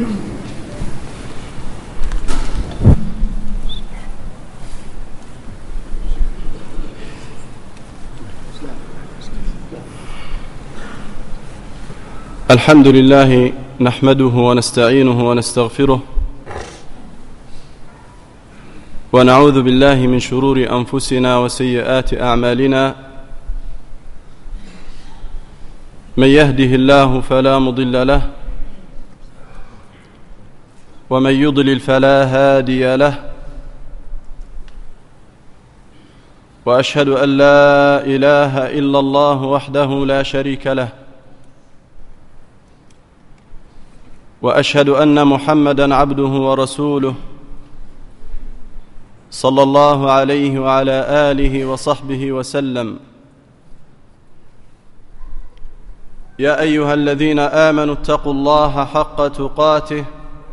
الحمد لله نحمده ونستعينه ونستغفره ونعوذ بالله من شرور أنفسنا وسيئات أعمالنا من يهده الله فلا مضل له ومن يضلل فلا هادي له وأشهد أن لا إله إلا الله وحده لا شريك له وأشهد أن محمدًا عبده ورسوله صلى الله عليه وعلى آله وصحبه وسلم. يا أيها الذين آمنوا اتقوا الله حق تقاته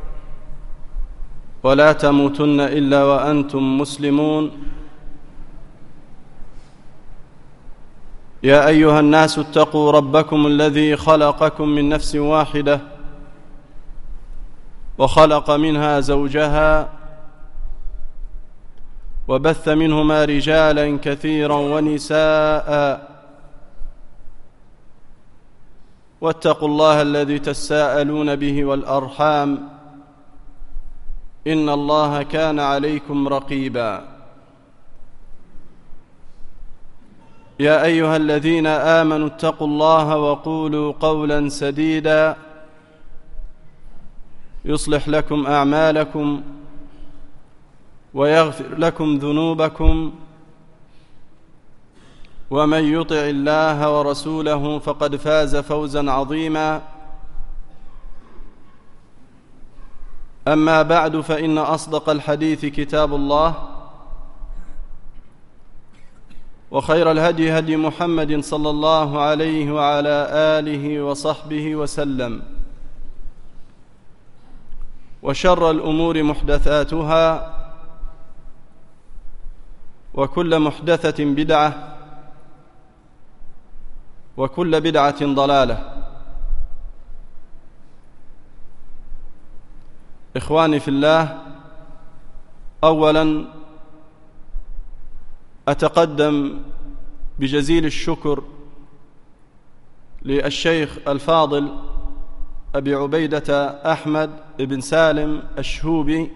ولا تموتن إلا وأنتم مسلمون. يا أيها الناس اتقوا ربكم الذي خلقكم من نفس واحدة وخلق منها زوجها وبث منهما رجالا كثيرا ونساء واتقوا الله الذي تساءلون به والأرحام إن الله كان عليكم رقيبا. يا أيها الذين آمنوا اتقوا الله وقولوا قولا سديدا يصلح لكم أعمالكم ويغفر لكم ذنوبكم ومن يطع الله ورسوله فقد فاز فوزا عظيما. أما بعد فإن أصدق الحديث كتاب الله وخير الهدي هدي محمد صلى الله عليه وعلى آله وصحبه وسلم وشر الأمور محدثاتها وكل محدثة بدعة وكل بدعة ضلالة. إخواني في الله، أولا أتقدم بجزيل الشكر للشيخ الفاضل أبي عبيدة أحمد بن سالم الشهوبي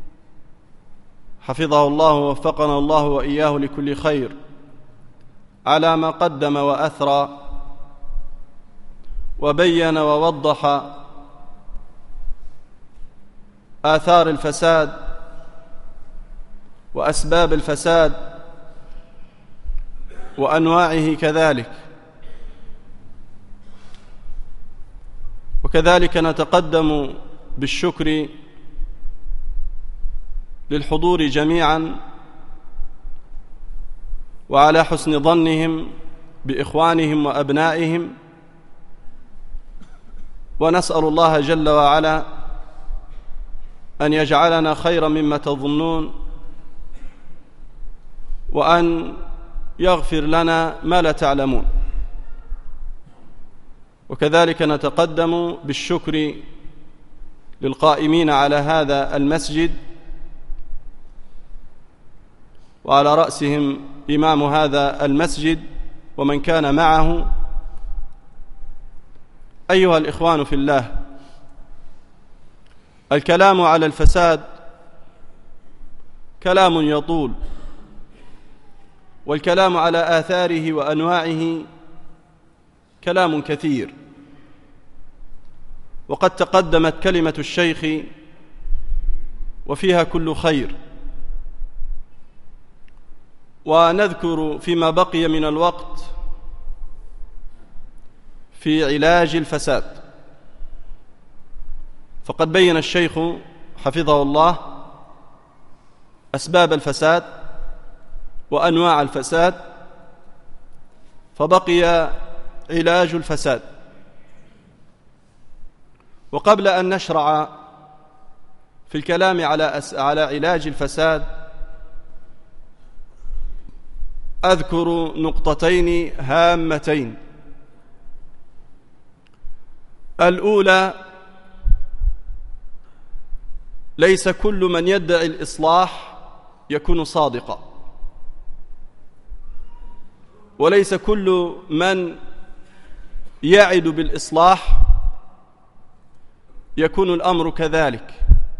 حفظه الله ووفقنا الله وإياه لكل خير على ما قدم وأثرى وبين ووضح آثار الفساد وأسباب الفساد وأنواعه كذلك. وكذلك نتقدم بالشكر للحضور جميعا وعلى حسن ظنهم بإخوانهم وأبنائهم، ونسأل الله جل وعلا أن يجعلنا خيرا مما تظنون وأن يغفر لنا ما لا تعلمون. وكذلك نتقدم بالشكر للقائمين على هذا المسجد وعلى رأسهم إمام هذا المسجد ومن كان معه. أيها الإخوان في الله، الكلام على الفساد كلام يطول، والكلام على آثاره وأنواعه كلام كثير، وقد تقدمت كلمة الشيخ وفيها كل خير. ونذكر فيما بقي من الوقت في علاج الفساد، فقد بين الشيخ حفظه الله أسباب الفساد وأنواع الفساد، فبقي علاج الفساد. وقبل أن نشرع في الكلام على علاج الفساد أذكر نقطتين هامتين. الأولى ليس كل من يدعي الإصلاح يكون صادقا، وليس كل من يعد بالإصلاح يكون الأمر كذلك،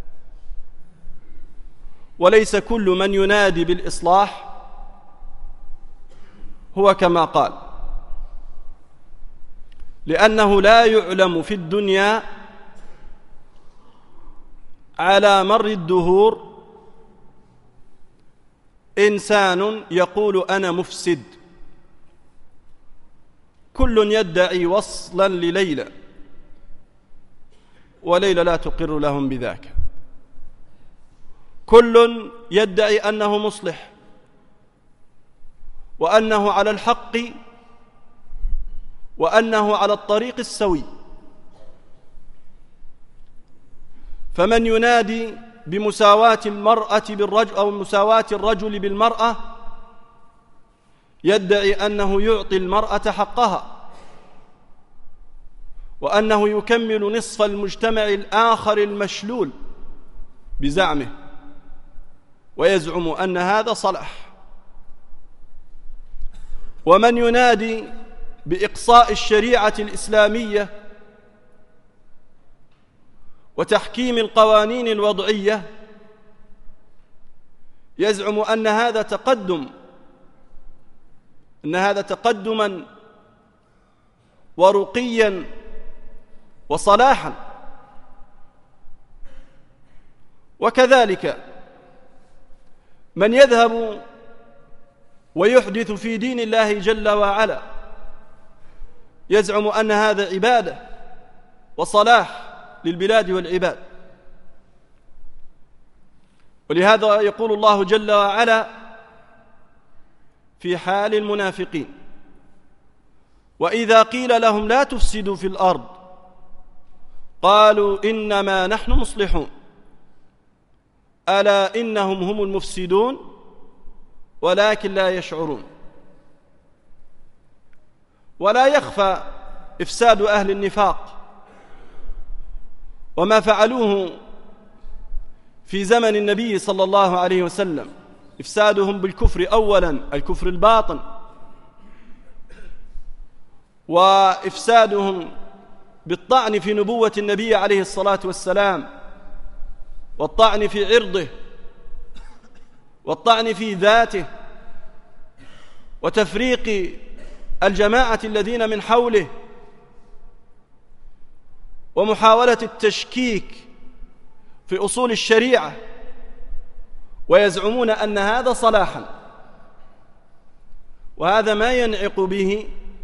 وليس كل من ينادي بالإصلاح هو كما قال، لأنه لا يعلم في الدنيا على مر الدهور إنسان يقول أنا مفسد. كل يدعي وصلا لليلى، وليلى لا تقر لهم بذاك. كل يدعي أنه مصلح وأنه على الحق وأنه على الطريق السوي. فمن ينادي بمساواة المرأة بالرجل أو مساواة الرجل بالمرأة يدعي أنه يعطي المرأة حقها، وأنه يكمل نصف المجتمع الآخر المشلول بزعمه، ويزعم أن هذا صلاح. ومن ينادي بإقصاء الشريعة الإسلامية وتحكيم القوانين الوضعية يزعم أن هذا تقدما ورقيا وصلاحا. وكذلك من يذهب ويحدث في دين الله جل وعلا يزعم أن هذا عبادة وصلاح للبلاد والعباد. ولهذا يقول الله جل وعلا في حال المنافقين: وإذا قيل لهم لا تفسدوا في الأرض قالوا إنما نحن مصلحون ألا إنهم هم المفسدون ولكن لا يشعرون. ولا يخفى إفساد أهل النفاق وما فعلوه في زمن النبي صلى الله عليه وسلم، إفسادهم بالكفر أولا، الكفر الباطن، وإفسادهم بالطعن في نبوة النبي عليه الصلاة والسلام، والطعن في عرضه، والطعن في ذاته، وتفريق الجماعة الذين من حوله، ومحاولة التشكيك في أصول الشريعة، ويزعمون أن هذا صلاحا. وهذا ما ينعق به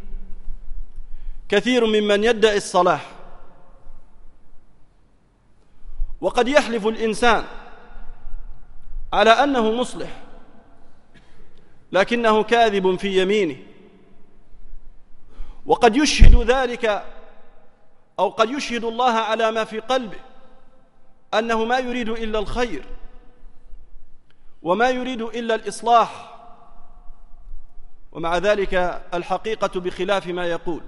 كثير ممن يدعي الصلاح. وقد يحلف الإنسان على أنه مصلح لكنه كاذب في يمينه، وقد يشهد ذلك أو قد يشهد الله على ما في قلبه أنه ما يريد إلا الخير وما يريد إلا الإصلاح، ومع ذلك الحقيقة بخلاف ما يقول.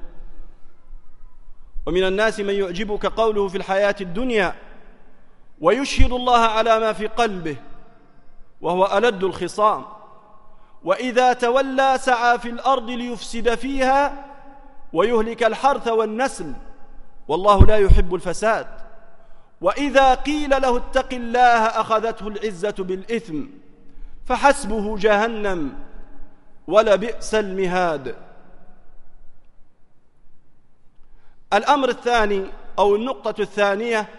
ومن الناس من يعجبك قوله في الحياة الدنيا ويشهد الله على ما في قلبه وهو ألد الخصام، وإذا تولى سعى في الأرض ليفسد فيها ويهلك الحرث والنسل والله لا يحب الفساد، وإذا قيل له اتق الله أخذته العزة بالإثم فحسبه جهنم ولبئس المهاد. الأمر الثاني أو النقطة الثانية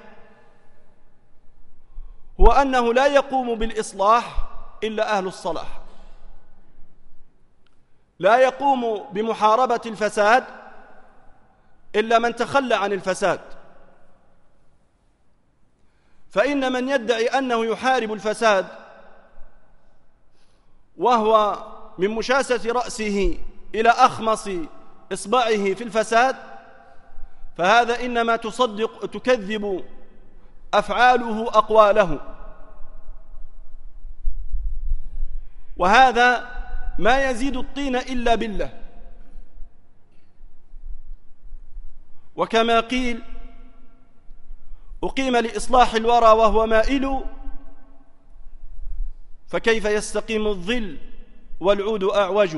هو أنه لا يقوم بالإصلاح إلا أهل الصلاح، لا يقوم بمحاربة الفساد إلا من تخلى عن الفساد. فإن من يدعي أنه يحارب الفساد وهو من مشاسة رأسه إلى أخمص إصبعه في الفساد فهذا إنما تكذب أفعاله أقواله، وهذا ما يزيد الطين إلا بالله. وكما قيل أقيم لإصلاح الورى وهو مائل، فكيف يستقيم الظل والعود أعوج.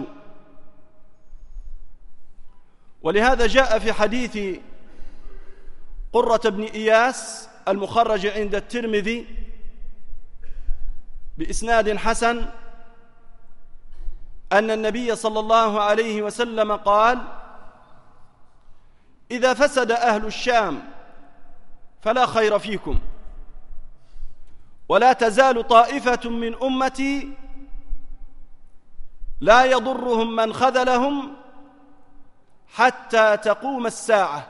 ولهذا جاء في حديث قرة بن إياس المخرج عند الترمذي بإسناد حسن أن النبي صلى الله عليه وسلم قال: إذا فسد أهل الشام فلا خير فيكم، ولا تزال طائفة من أمتي لا يضرهم من خذلهم حتى تقوم الساعة.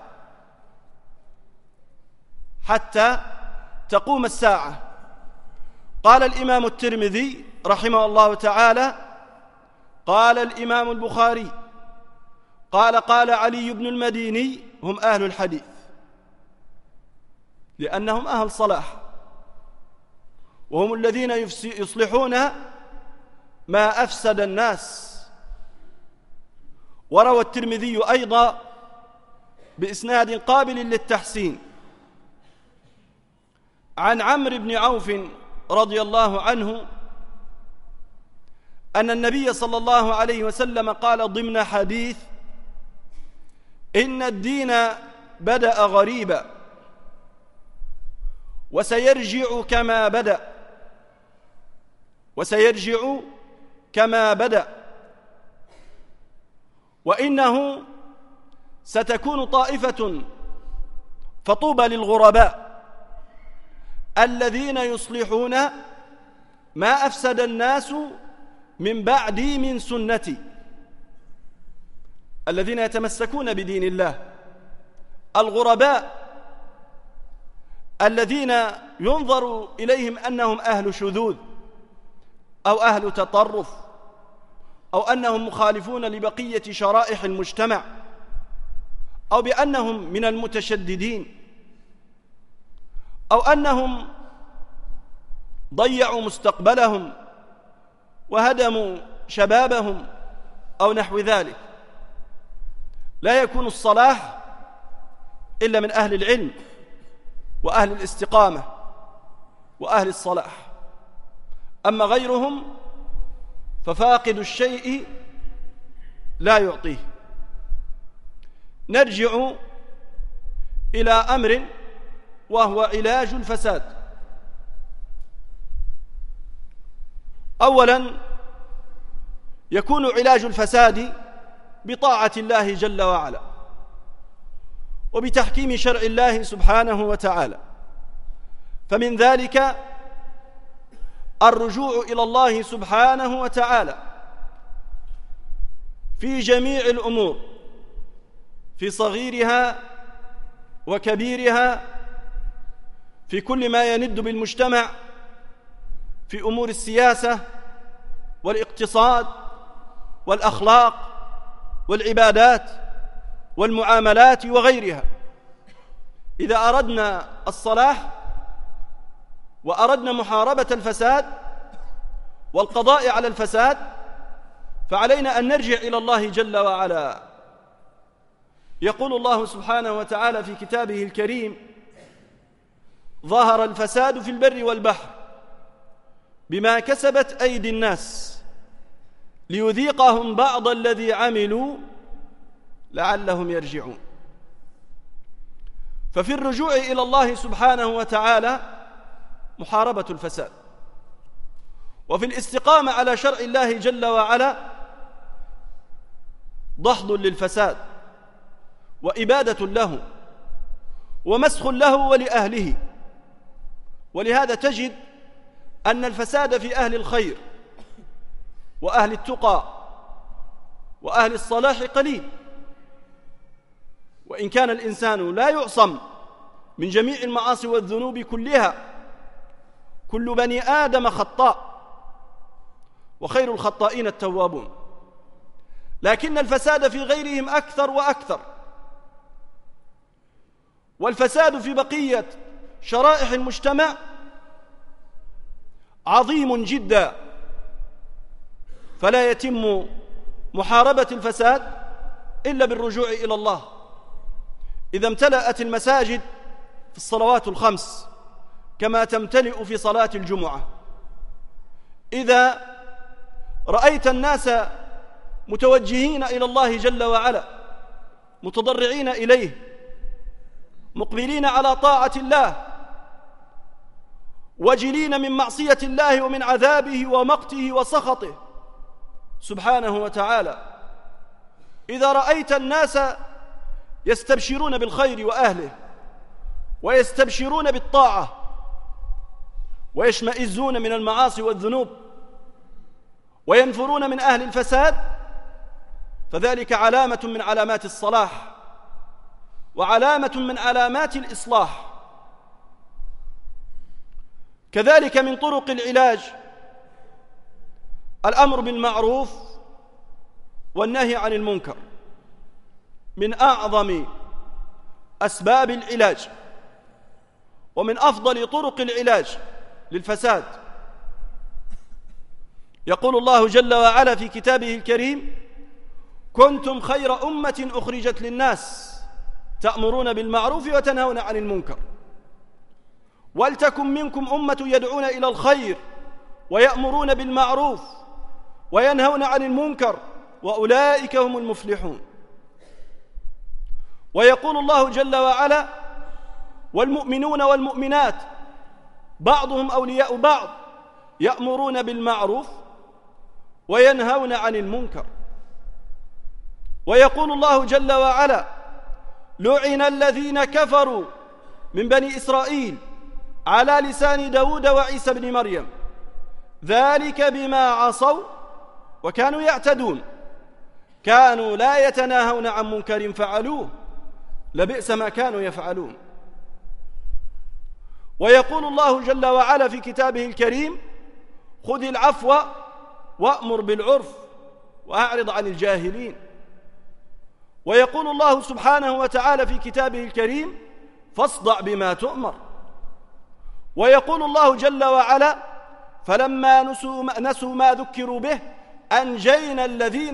حتى تقوم الساعة. قال الإمام الترمذي رحمه الله تعالى: قال الإمام البخاري قال علي بن المديني: هم أهل الحديث، لأنهم أهل صلاح، وهم الذين يصلحون ما أفسد الناس. وروى الترمذي أيضا بإسناد قابل للتحسين عن عمرو بن عوف رضي الله عنه أن النبي صلى الله عليه وسلم قال ضمن حديث: إن الدين بدأ غريبا وسيرجع كما بدأ، وإنه ستكون طائفة فطوبى للغرباء الذين يصلحون ما أفسد الناس من بعدي من سنتي، الذين يتمسكون بدين الله. الغرباء الذين ينظر إليهم أنهم أهل شذوذ أو أهل تطرف أو أنهم مخالفون لبقية شرائح المجتمع أو بأنهم من المتشددين أو أنهم ضيعوا مستقبلهم وهدموا شبابهم أو نحو ذلك. لا يكون الصلاح إلا من أهل العلم وأهل الاستقامة وأهل الصلاح، أما غيرهم ففاقد الشيء لا يعطيه. نرجع إلى أمر وهو علاج الفساد. أولا يكون علاج الفساد بطاعة الله جل وعلا وبتحكيم شرع الله سبحانه وتعالى، فمن ذلك الرجوع إلى الله سبحانه وتعالى في جميع الأمور، في صغيرها وكبيرها، في كل ما يند بالمجتمع، في أمور السياسة والاقتصاد والأخلاق والعبادات والمعاملات وغيرها. إذا أردنا الصلاح وأردنا محاربة الفساد والقضاء على الفساد فعلينا أن نرجع إلى الله جل وعلا. يقول الله سبحانه وتعالى في كتابه الكريم: ظهر الفساد في البر والبحر بما كسبت أيدي الناس ليذيقهم بعض الذي عملوا لعلهم يرجعون. ففي الرجوع إلى الله سبحانه وتعالى محاربة الفساد، وفي الاستقامة على شرع الله جل وعلا دحض للفساد وإبادة له ومسخ له ولأهله. ولهذا تجد أن الفساد في أهل الخير وأهل التقى وأهل الصلاح قليل، وإن كان الإنسان لا يعصم من جميع المعاصي والذنوب كلها، كل بني آدم خطاء وخير الخطائين التوابون، لكن الفساد في غيرهم أكثر وأكثر. والفساد في بقية شرائح المجتمع عظيم جدا، فلا يتم محاربة الفساد إلا بالرجوع إلى الله. إذا امتلأت المساجد في الصلوات الخمس كما تمتلئ في صلاة الجمعة. إذا رأيت الناس متوجهين إلى الله جل وعلا متضرعين إليه مقبلين على طاعة الله وجلين من معصية الله ومن عذابه ومقته وسخطه سبحانه وتعالى، إذا رأيت الناس يستبشرون بالخير وأهله ويستبشرون بالطاعة ويشمئزون من المعاصي والذنوب وينفرون من أهل الفساد، فذلك علامة من علامات الصلاح وعلامة من علامات الإصلاح. كذلك من طرق العلاج الأمر بالمعروف والنهي عن المنكر، من أعظم أسباب العلاج ومن أفضل طرق العلاج للفساد. يقول الله جل وعلا في كتابه الكريم: كنتم خير أمة أخرجت للناس تأمرون بالمعروف وتنهون عن المنكر ولتكن منكم أمة يدعون إلى الخير ويأمرون بالمعروف وينهون عن المنكر وأولئك هم المفلحون. ويقول الله جل وعلا: والمؤمنون والمؤمنات بعضهم أولياء بعض يأمرون بالمعروف وينهون عن المنكر. ويقول الله جل وعلا: لعن الذين كفروا من بني إسرائيل على لسان داود وعيسى بن مريم ذلك بما عصوا وكانوا يعتدون كانوا لا يتناهون عن منكر فعلوه لبئس ما كانوا يفعلون. ويقول الله جل وعلا في كتابه الكريم: خذ العفو وأمر بالعرف وأعرض عن الجاهلين. ويقول الله سبحانه وتعالى في كتابه الكريم: فاصدع بما تؤمر. ويقول الله جل وعلا: فلما نسوا ما ذكروا به أنجينا الذين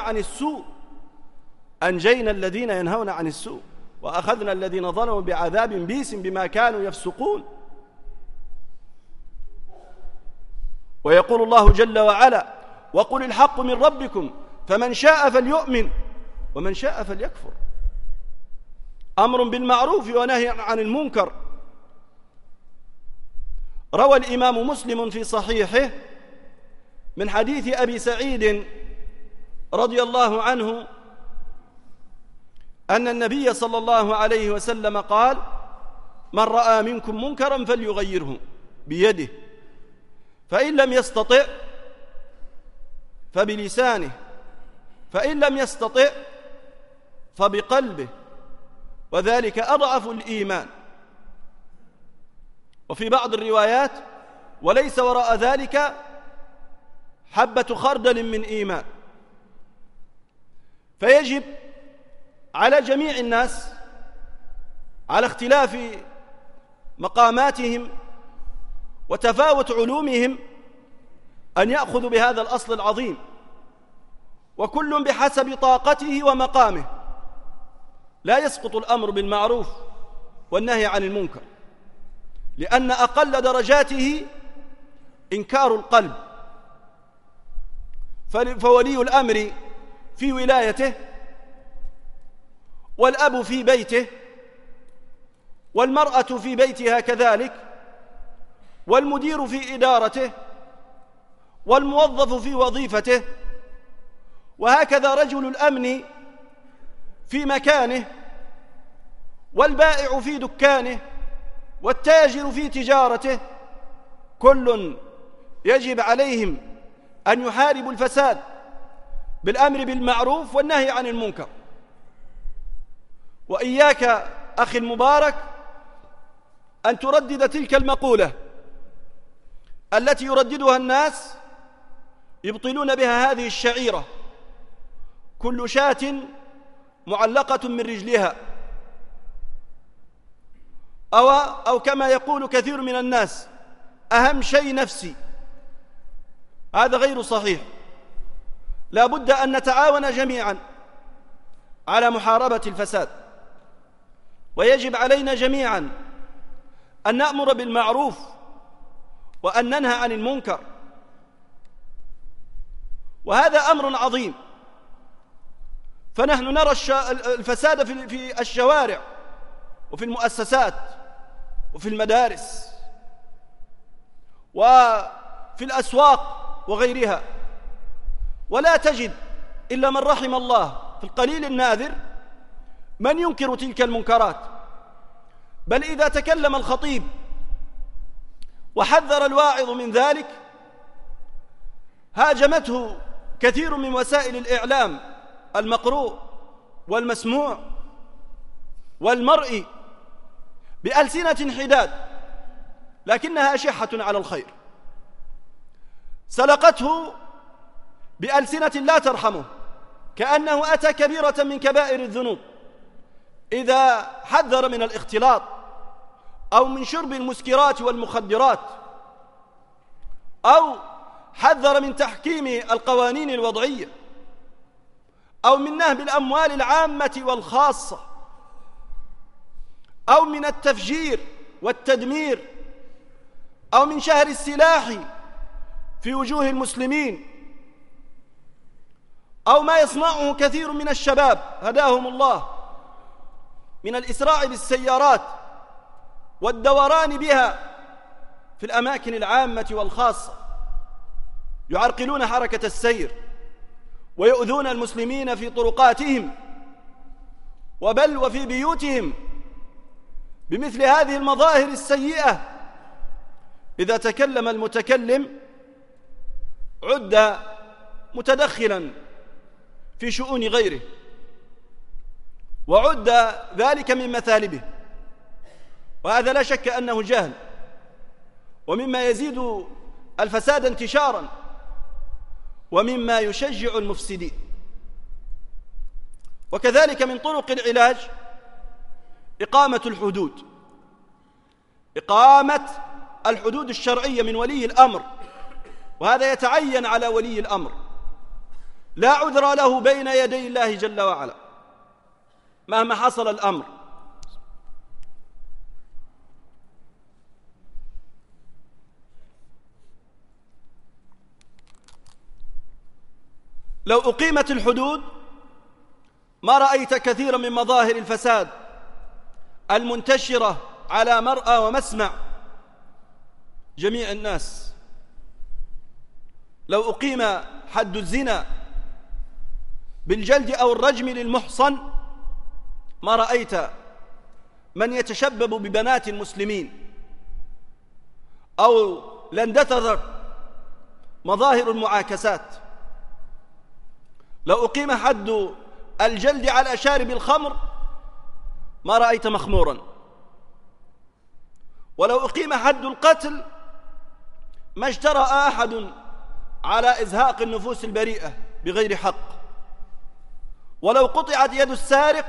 ينهون عن السوء وأخذنا الذين ظلموا بعذاب بئيس بما كانوا يفسقون. ويقول الله جل وعلا: وقل الحق من ربكم فمن شاء فليؤمن ومن شاء فليكفر. أمر بالمعروف ونهي عن المنكر. روى الإمام مسلم في صحيحه من حديث أبي سعيد رضي الله عنه أن النبي صلى الله عليه وسلم قال: من رأى منكم منكرا فليغيره بيده فإن لم يستطع فبلسانه فإن لم يستطع فبقلبه وذلك أضعف الإيمان. وفي بعض الروايات: وليس وراء ذلك حبة خردل من إيمان. فيجب على جميع الناس على اختلاف مقاماتهم وتفاوت علومهم أن يأخذوا بهذا الأصل العظيم، وكل بحسب طاقته ومقامه. لا يسقط الأمر بالمعروف والنهي عن المنكر، لأن أقل درجاته إنكار القلب. فولي الأمر في ولايته، والأب في بيته، والمرأة في بيتها كذلك، والمدير في إدارته، والموظف في وظيفته، وهكذا رجل الأمن في مكانه، والبائع في دكانه، والتاجر في تجارته. كل يجب عليهم أن يحاربوا الفساد بالأمر بالمعروف والنهي عن المنكر. وإياك أخي المبارك أن تردد تلك المقولة التي يرددها الناس يبطلون بها هذه الشعيرة: كل شاة معلقة من رجلها، أو كما يقول كثير من الناس: أهم شيء نفسي. هذا غير صحيح. لا بد أن نتعاون جميعا على محاربة الفساد، ويجب علينا جميعا أن نأمر بالمعروف وأن ننهى عن المنكر، وهذا أمر عظيم. فنحن نرى الفساد في الشوارع وفي المؤسسات وفي المدارس وفي الأسواق وغيرها، ولا تجد إلا من رحم الله في القليل النادر من ينكر تلك المنكرات. بل إذا تكلم الخطيب وحذر الواعظ من ذلك هاجمته كثير من وسائل الإعلام المقروء والمسموع والمرئي بألسنة حداد لكنها أشحة على الخير، سلقته بألسنة لا ترحمه، كأنه أتى كبيرة من كبائر الذنوب إذا حذر من الاختلاط أو من شرب المسكرات والمخدرات أو حذر من تحكيم القوانين الوضعية أو من نهب الأموال العامة والخاصة أو من التفجير والتدمير أو من شهر السلاح في وجوه المسلمين، أو ما يصنعه كثير من الشباب هداهم الله من الإسراع بالسيارات والدوران بها في الأماكن العامة والخاصة، يعرقلون حركة السير ويؤذون المسلمين في طرقاتهم وبل وفي بيوتهم. بمثل هذه المظاهر السيئة إذا تكلم المتكلم عد متدخلا في شؤون غيره، وعد ذلك من مثالبه، وهذا لا شك أنه جهل ومما يزيد الفساد انتشارا ومما يشجع المفسدين. وكذلك من طرق العلاج إقامة الحدود الشرعية من ولي الأمر، وهذا يتعين على ولي الأمر، لا عذر له بين يدي الله جل وعلا مهما حصل الأمر. لو أقيمت الحدود ما رأيت كثيرا من مظاهر الفساد المنتشرة على مرأى ومسمع جميع الناس. لو أقيم حد الزنا بالجلد أو الرجم للمحصن ما رأيت من يتشبب ببنات المسلمين، أو لاندثرت مظاهر المعاكسات. لو أقيم حد الجلد على شارب الخمر ما رأيت مخمورا. ولو أقيم حد القتل ما اجترأ أحد على إزهاق النفوس البريئة بغير حق. ولو قطعت يد السارق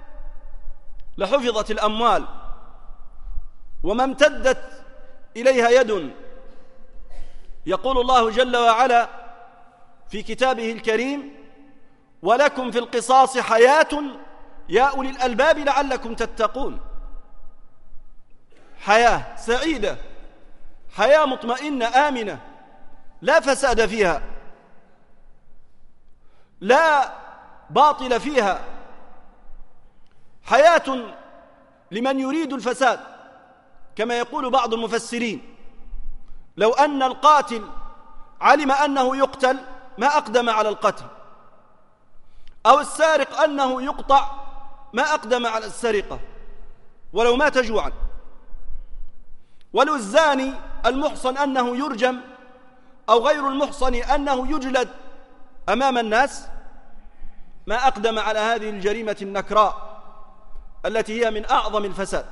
لحفظت الأموال وما امتدت إليها يد. يقول الله جل وعلا في كتابه الكريم: ولكم في القصاص حياة يا أولي الألباب لعلكم تتقون. حياة سعيدة، حياة مطمئنة آمنة لا فساد فيها، لا باطل فيها، حياة لمن يريد الفساد. كما يقول بعض المفسرين: لو أن القاتل علم أنه يقتل ما أقدم على القتل، أو السارق أنه يقطع ما أقدم على السرقة ولو مات جوعا، ولو الزاني المحصن أنه يرجم، أو غير المحصن أنه يجلد أمام الناس ما أقدم على هذه الجريمة النكراء التي هي من أعظم الفساد.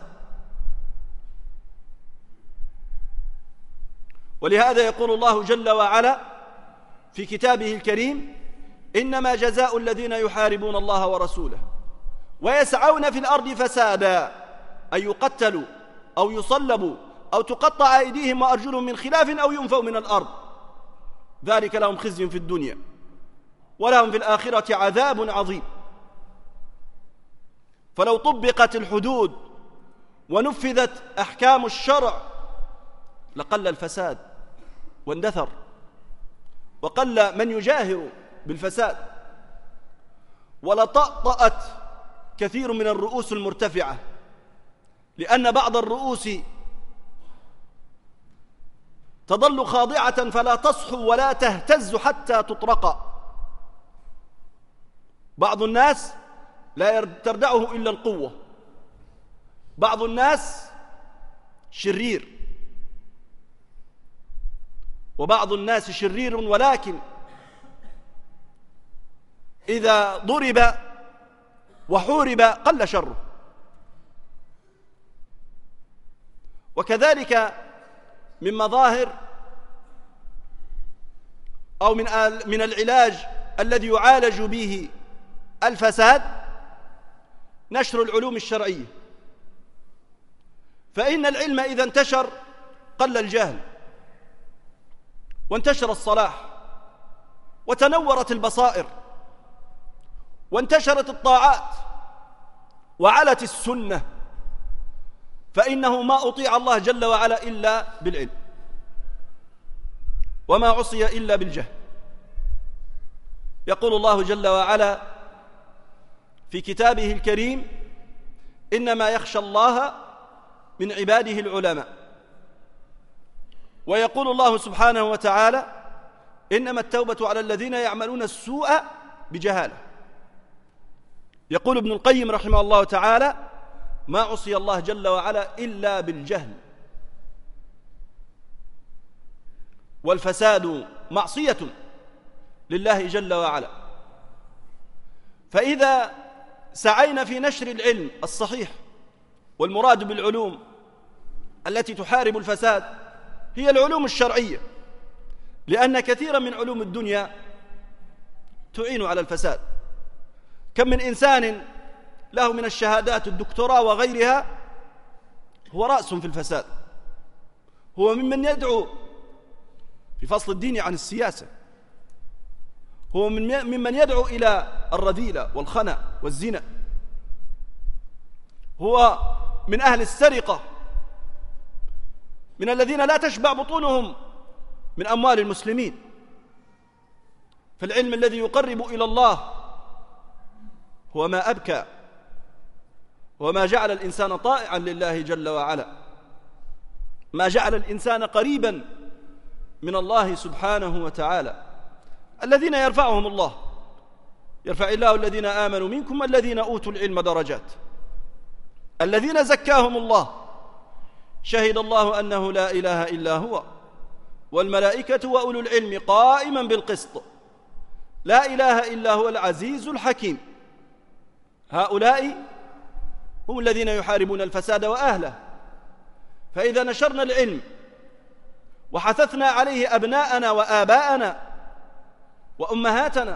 ولهذا يقول الله جل وعلا في كتابه الكريم: إنما جزاء الذين يحاربون الله ورسوله ويسعون في الأرض فسادا أن يقتلوا أو يصلبوا أو تقطع أيديهم وأرجلهم من خلاف أو ينفوا من الأرض ذلك لهم خزي في الدنيا ولهم في الآخرة عذاب عظيم. فلو طبقت الحدود ونفذت أحكام الشرع لقل الفساد واندثر، وقل من يجاهر بالفساد، ولطأطأت كثير من الرؤوس المرتفعة، لأن بعض الرؤوس تظل خاضعة فلا تصحو ولا تهتز حتى تطرق. بعض الناس لا تردعه إلا القوة، بعض الناس شرير، وبعض الناس شرير ولكن إذا ضرب وحورب قل شره. وكذلك من مظاهر أو من العلاج الذي يعالج به الفساد نشر العلوم الشرعية، فإن العلم إذا انتشر قل الجهل، وانتشر الصلاح، وتنورت البصائر، وانتشرت الطاعات، وعلت السنة، فإنه ما أطيع الله جل وعلا إلا بالعلم، وما عصي إلا بالجهل. يقول الله جل وعلا في كتابه الكريم: إنما يخشى الله من عباده العلماء. ويقول الله سبحانه وتعالى: إنما التوبة على الذين يعملون السوء بجهالة. يقول ابن القيم رحمه الله تعالى: ما عصي الله جل وعلا إلا بالجهل. والفساد معصية لله جل وعلا، فإذا سعينا في نشر العلم الصحيح، والمراد بالعلوم التي تحارب الفساد هي العلوم الشرعية، لأن كثيرا من علوم الدنيا تعين على الفساد. كم من إنسان له من الشهادات الدكتوراه وغيرها هو رأس في الفساد، هو ممن يدعو في فصل الدين عن السياسة، هو ممن يدعو إلى الرذيلة والخنا والزنا، هو من أهل السرقة، من الذين لا تشبع بطونهم من أموال المسلمين. فالعلم الذي يقرب إلى الله هو ما أبكى، وما جعل الإنسان طائعا لله جل وعلا، ما جعل الإنسان قريبا من الله سبحانه وتعالى. الذين يرفعهم الله، يرفع الله الذين آمنوا منكم والذين أوتوا العلم درجات. الذين زكاهم الله، شهد الله أنه لا إله إلا هو والملائكة وأولو العلم قائما بالقسط، لا إله إلا هو العزيز الحكيم. هؤلاء هم الذين يحاربون الفساد وأهله. فإذا نشرنا العلم وحثثنا عليه أبناءنا وآباءنا وأمهاتنا،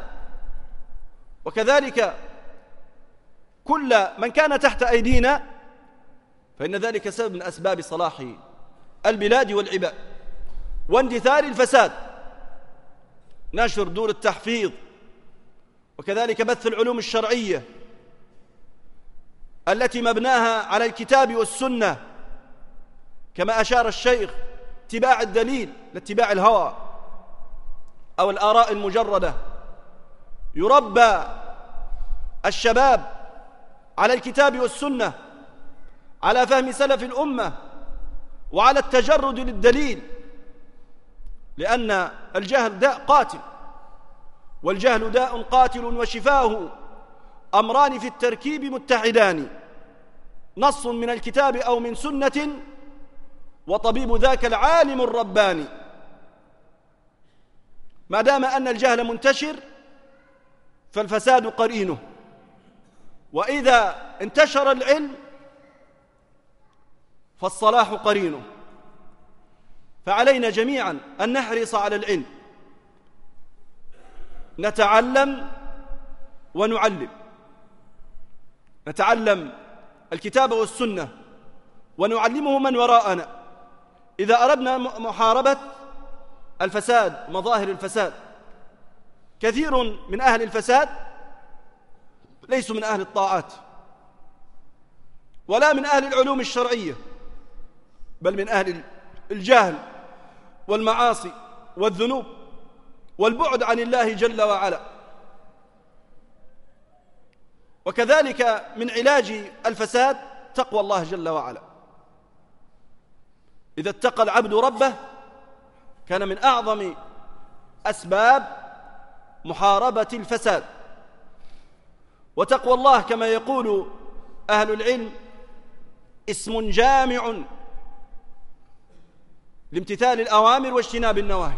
وكذلك كل من كان تحت أيدينا، فإن ذلك سبب من أسباب صلاح البلاد والعباد واندثار الفساد. نشر دور التحفيظ، وكذلك بث العلوم الشرعية التي مبناها على الكتاب والسنة، كما أشار الشيخ: اتباع الدليل لاتباع الهوى أو الآراء المجردة. يربى الشباب على الكتاب والسنة، على فهم سلف الأمة، وعلى التجرد للدليل، لأن الجهل داء قاتل، والجهل داء قاتل وشفاه أمران في التركيب متحدان: نص من الكتاب أو من سنة، وطبيب ذاك العالم الرباني. ما دام أن الجهل منتشر فالفساد قرينه، وإذا انتشر العلم فالصلاح قرينه. فعلينا جميعا أن نحرص على العلم، نتعلم ونعلم، نتعلم الكتاب والسنة ونعلمه من وراءنا إذا أردنا محاربة الفساد، مظاهر الفساد. كثير من أهل الفساد ليسوا من أهل الطاعات، ولا من أهل العلوم الشرعية، بل من أهل الجهل والمعاصي والذنوب والبعد عن الله جل وعلا. وكذلك من علاج الفساد تقوى الله جل وعلا. إذا اتقى العبد ربه كان من أعظم أسباب محاربة الفساد. وتقوى الله كما يقول أهل العلم اسم جامع لامتثال الأوامر واجتناب النواهي.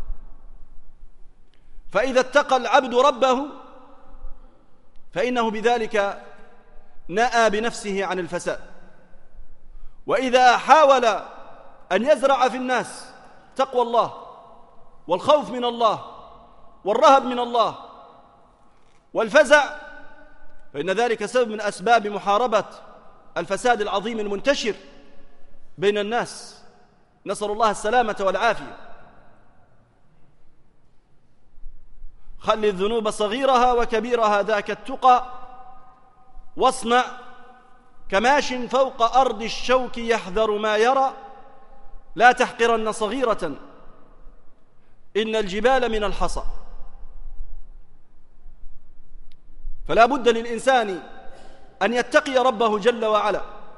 فإذا اتقى العبد ربه فإنه بذلك نأى بنفسه عن الفساد. وإذا حاول أن يزرع في الناس تقوى الله والخوف من الله والرهب من الله والفزع فإن ذلك سبب من أسباب محاربة الفساد العظيم المنتشر بين الناس، نسأل الله السلامة والعافية. خل الذنوب صغيرها وكبيرها ذاك التقى، واصنع كماش فوق أرض الشوك يحذر ما يرى، لا تحقرن صغيرة إن الجبال من الحصى. فلا بد للإنسان أن يتقي ربه جل وعلا.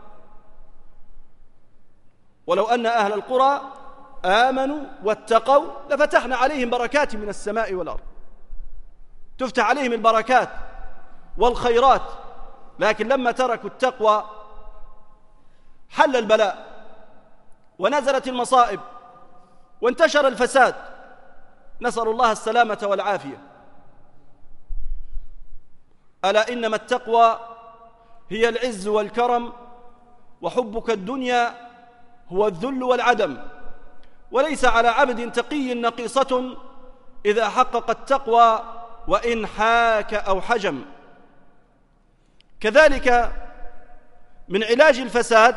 ولو أن أهل القرى آمنوا واتقوا لفتحنا عليهم بركات من السماء والأرض، تفتح عليهم البركات والخيرات، لكن لما تركوا التقوى حل البلاء ونزلت المصائب وانتشر الفساد، نسأل الله السلامة والعافية. ألا إنما التقوى هي العز والكرم، وحبك الدنيا هو الذل والعدم، وليس على عبد تقي نقيصة إذا حقق التقوى وإن حاك أو حجم. كذلك من علاج الفساد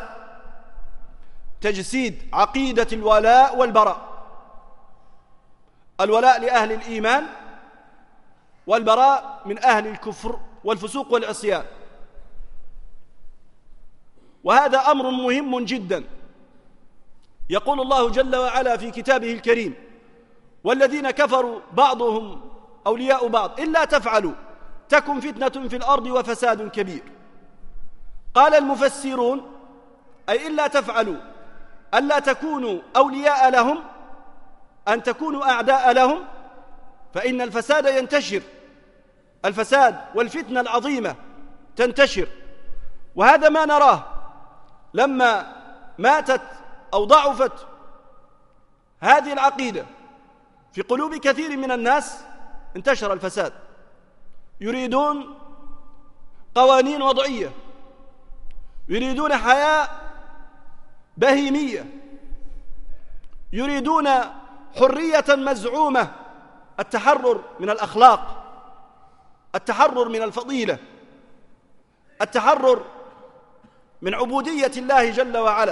تجسيد عقيدة الولاء والبراء، الولاء لأهل الإيمان والبراء من أهل الكفر والفسوق والعصيان. وهذا أمر مهم جدا. يقول الله جل وعلا في كتابه الكريم: والذين كفروا بعضهم أولياء بعض إلا تفعلوا تكن فتنة في الأرض وفساد كبير. قال المفسرون أي إلا تفعلوا ألا تكونوا أولياء لهم، أن تكونوا أعداء لهم، فإن الفساد ينتشر، الفساد والفتنة العظيمة تنتشر. وهذا ما نراه لما ماتت أو ضعفت هذه العقيدة في قلوب كثير من الناس انتشر الفساد. يريدون قوانين وضعية، يريدون حياة بهيمية، يريدون حرية مزعومة، التحرر من الأخلاق، التحرر من الفضيلة، التحرر من عبودية الله جل وعلا.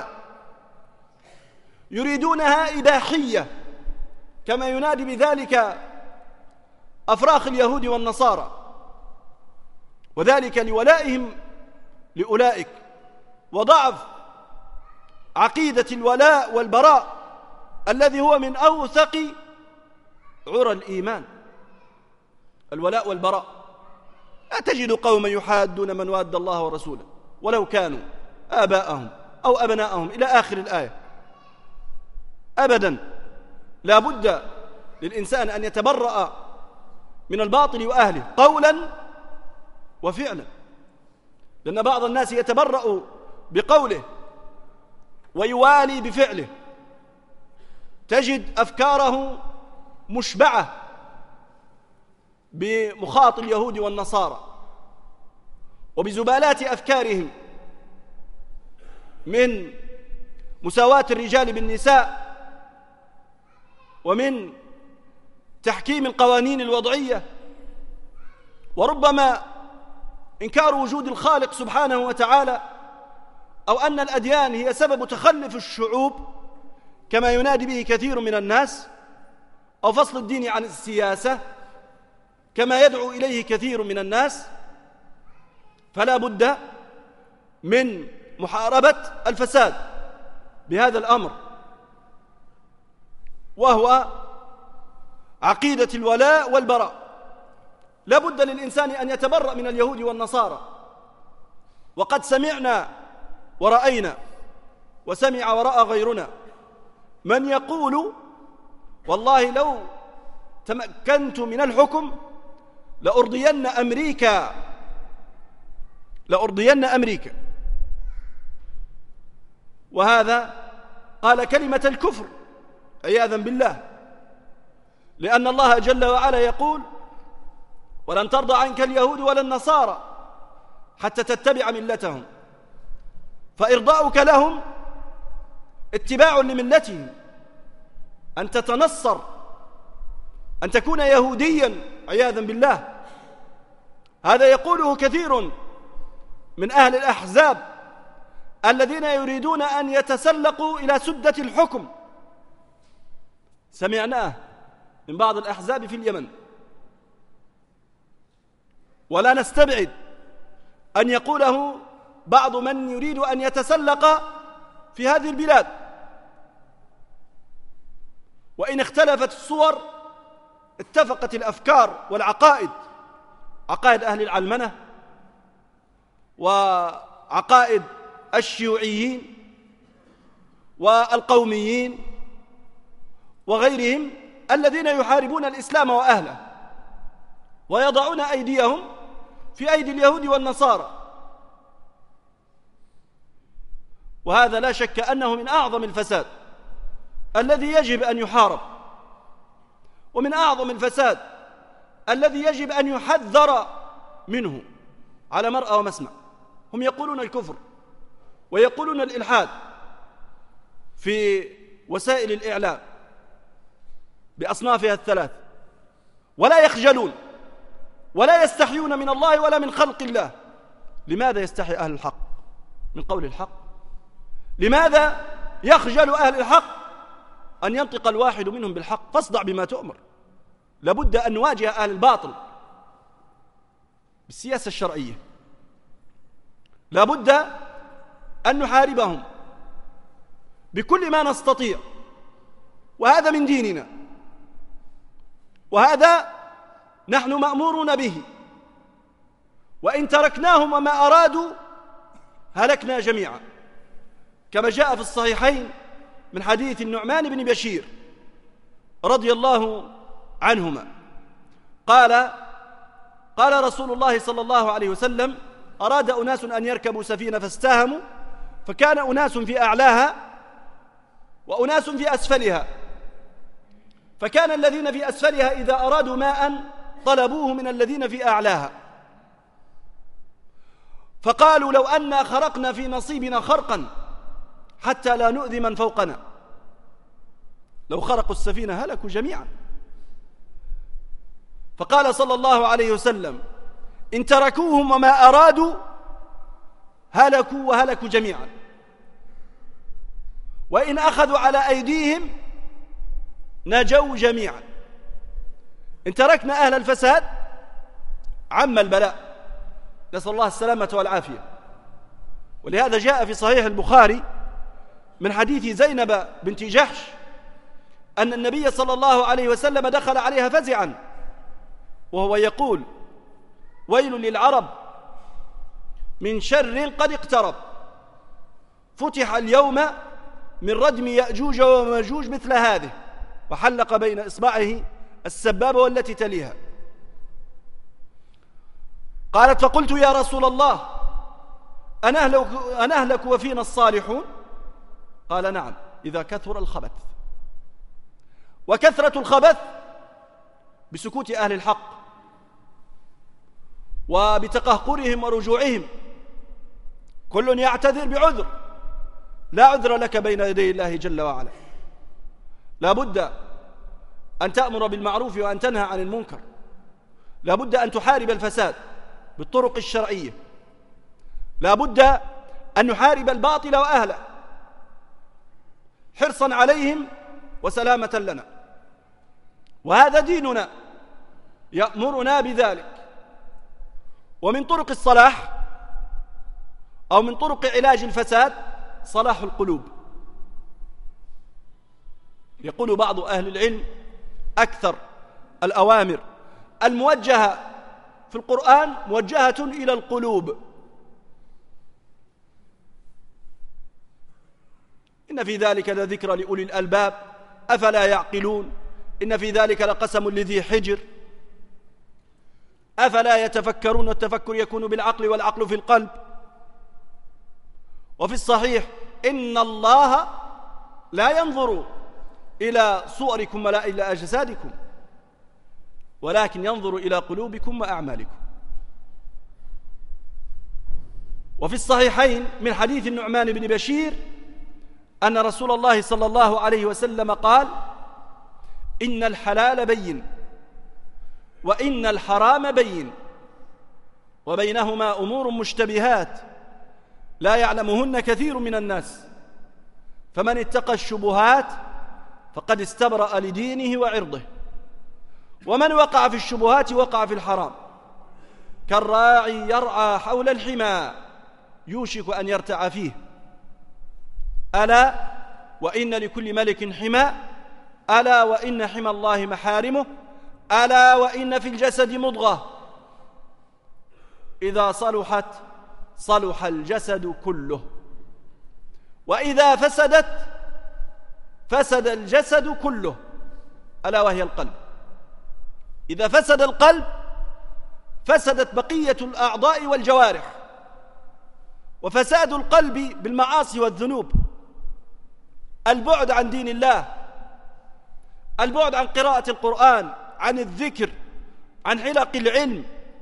يريدونها إباحية كما ينادي بذلك أفراخ اليهود والنصارى، وذلك لولائهم لأولئك وضعف عقيدة الولاء والبراء الذي هو من أوثق عرى الإيمان. الولاء والبراء، لا تجد قوما يحادون من واد الله ورسوله ولو كانوا آباءهم أو أبناءهم إلى آخر الآية. أبدا، لا بد للإنسان أن يتبرأ من الباطل وأهله قولا وفعلا، لأن بعض الناس يتبرأ بقوله ويوالي بفعله. تجد أفكاره مشبعة بمخاط اليهود والنصارى وبزبالات أفكارهم من مساواة الرجال بالنساء، ومن تحكيم القوانين الوضعية، وربما إنكار وجود الخالق سبحانه وتعالى، أو أن الأديان هي سبب تخلف الشعوب كما ينادي به كثير من الناس، أو فصل الدين عن السياسة كما يدعو إليه كثير من الناس. فلا بد من محاربة الفساد بهذا الأمر، وهو عقيدة الولاء والبراء. لا بد للإنسان أن يتبرأ من اليهود والنصارى، وقد سمعنا ورأينا وسمع ورأى غيرنا من يقول والله لو تمكنت من الحكم لأرضين أمريكا، وهذا قال كلمة الكفر عياذا بالله، لأن الله جل وعلا يقول ولن ترضى عنك اليهود ولا النصارى حتى تتبع ملتهم، فإرضاؤك لهم اتباع لملتهم، أن تتنصر، أن تكون يهوديا عياذا بالله. هذا يقوله كثير من أهل الأحزاب الذين يريدون أن يتسلقوا إلى سدة الحكم، سمعناه من بعض الأحزاب في اليمن، ولا نستبعد أن يقوله بعض من يريد أن يتسلق في هذه البلاد. وإن اختلفت الصور اتفقت الأفكار والعقائد، عقائد أهل العلمنة وعقائد الشيوعيين والقوميين وغيرهم الذين يحاربون الإسلام وأهله ويضعون أيديهم في أيدي اليهود والنصارى، وهذا لا شك أنه من أعظم الفساد الذي يجب أن يحارب، ومن أعظم الفساد الذي يجب أن يحذر منه على مرأى ومسمع. هم يقولون الكفر ويقولون الإلحاد في وسائل الإعلام بأصنافها الثلاث، ولا يخجلون ولا يستحيون من الله ولا من خلق الله. لماذا يستحي أهل الحق من قول الحق؟ لماذا يخجل أهل الحق أن ينطق الواحد منهم بالحق؟ فاصدع بما تؤمر. لابد أن نواجه أهل الباطل بالسياسة الشرعية، لابد أن نحاربهم بكل ما نستطيع، وهذا من ديننا، وهذا نحن مأمورون به، وإن تركناهم وما أرادوا هلكنا جميعا، كما جاء في الصحيحين من حديث النعمان بن بشير رضي الله عنهما قال رسول الله صلى الله عليه وسلم: أراد أناس أن يركبوا سفينة فاستاهموا، فكان أناس في أعلاها وأناس في أسفلها، فكان الذين في أسفلها إذا أرادوا ماء طلبوه من الذين في أعلاها، فقالوا: لو أنا خرقنا في نصيبنا خرقا حتى لا نؤذي من فوقنا. لو خرقوا السفينة هلكوا جميعا. فقال صلى الله عليه وسلم: إن تركوهم وما أرادوا هلكوا وهلكوا جميعا، وإن أخذوا على أيديهم نجوا جميعا. إن تركنا أهل الفساد عم البلاء، نسأل الله السلامة والعافية. ولهذا جاء في صحيح البخاري من حديث زينب بنت جحش أن النبي صلى الله عليه وسلم دخل عليها فزعا وهو يقول: ويل للعرب من شر قد اقترب، فتح اليوم من ردم يأجوج وماجوج مثل هذه، وحلق بين إصبعه السبابة والتي تليها. قالت: فقلت يا رسول الله أنهلك وفينا الصالحون؟ قال: نعم، إذا كثر الخبث. وكثرة الخبث بسكوت أهل الحق وبتقهقرهم ورجوعهم. كل يعتذر بعذر، لا عذر لك بين يدي الله جل وعلا. لا بد أن تأمر بالمعروف وأن تنهى عن المنكر، لا بد أن تحارب الفساد بالطرق الشرعية، لا بد أن نحارب الباطل وأهله حرصا عليهم وسلامة لنا، وهذا ديننا يأمرنا بذلك. ومن طرق الصلاح أو من طرق علاج الفساد صلاح القلوب. يقول بعض أهل العلم أكثر الأوامر الموجهة في القرآن موجهة إلى القلوب. إن في ذلك لذكرى لأولي الألباب أفلا يعقلون إن في ذلك لقسم لذي حجر أفلا يتفكرون والتفكر يكون بالعقل والعقل في القلب. وفي الصحيح إن الله لا ينظر إلى صوركم ولا إلى أجسادكم ولكن ينظر إلى قلوبكم وأعمالكم. وفي الصحيحين من حديث النعمان بن بشير أن رسول الله صلى الله عليه وسلم قال: إن الحلال بين وإن الحرام بين وبينهما أمور مشتبهات لا يعلمهن كثير من الناس فمن اتقى الشبهات فقد استبرأ لدينه وعرضه ومن وقع في الشبهات وقع في الحرام كالراعي يرعى حول الحمى يوشك أن يرتع فيه ألا وإن لكل ملك حمى ألا وإن حمى الله محارمه ألا وإن في الجسد مضغة إذا صلحت صلح الجسد كله وإذا فسدت فسد الجسد كله ألا وهي القلب. إذا فسد القلب فسدت بقية الأعضاء والجوارح. وفساد القلب بالمعاصي والذنوب، البعد عن دين الله، البعد عن قراءة القرآن، عن الذكر، عن حلق العلم.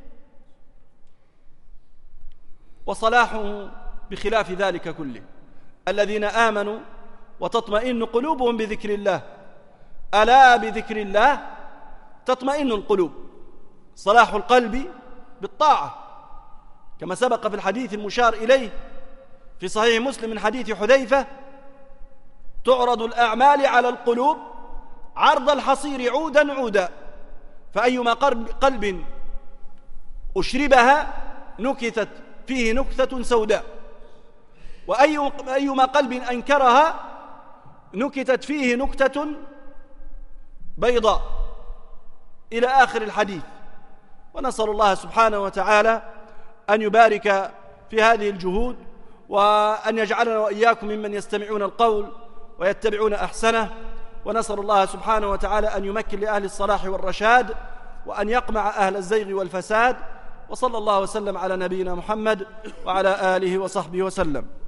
وصلاحه بخلاف ذلك كله. الذين آمنوا وتطمئن قلوبهم بذكر الله ألا بذكر الله تطمئن القلوب. صلاح القلب بالطاعة كما سبق في الحديث المشار إليه في صحيح مسلم من حديث حذيفة: تعرض الأعمال على القلوب عرض الحصير عودا عودا فأيما قلب أشربها نكتت فيه نكتة سوداء وأيما قلب أنكرها نكتت فيه نكتة بيضاء إلى آخر الحديث. ونسأل الله سبحانه وتعالى أن يبارك في هذه الجهود وأن يجعلنا وإياكم ممن يستمعون القول ويتبعون أحسنه. ونسأل الله سبحانه وتعالى أن يمكن لأهل الصلاح والرشاد وأن يقمع أهل الزيغ والفساد. وصلى الله وسلم على نبينا محمد وعلى آله وصحبه وسلم.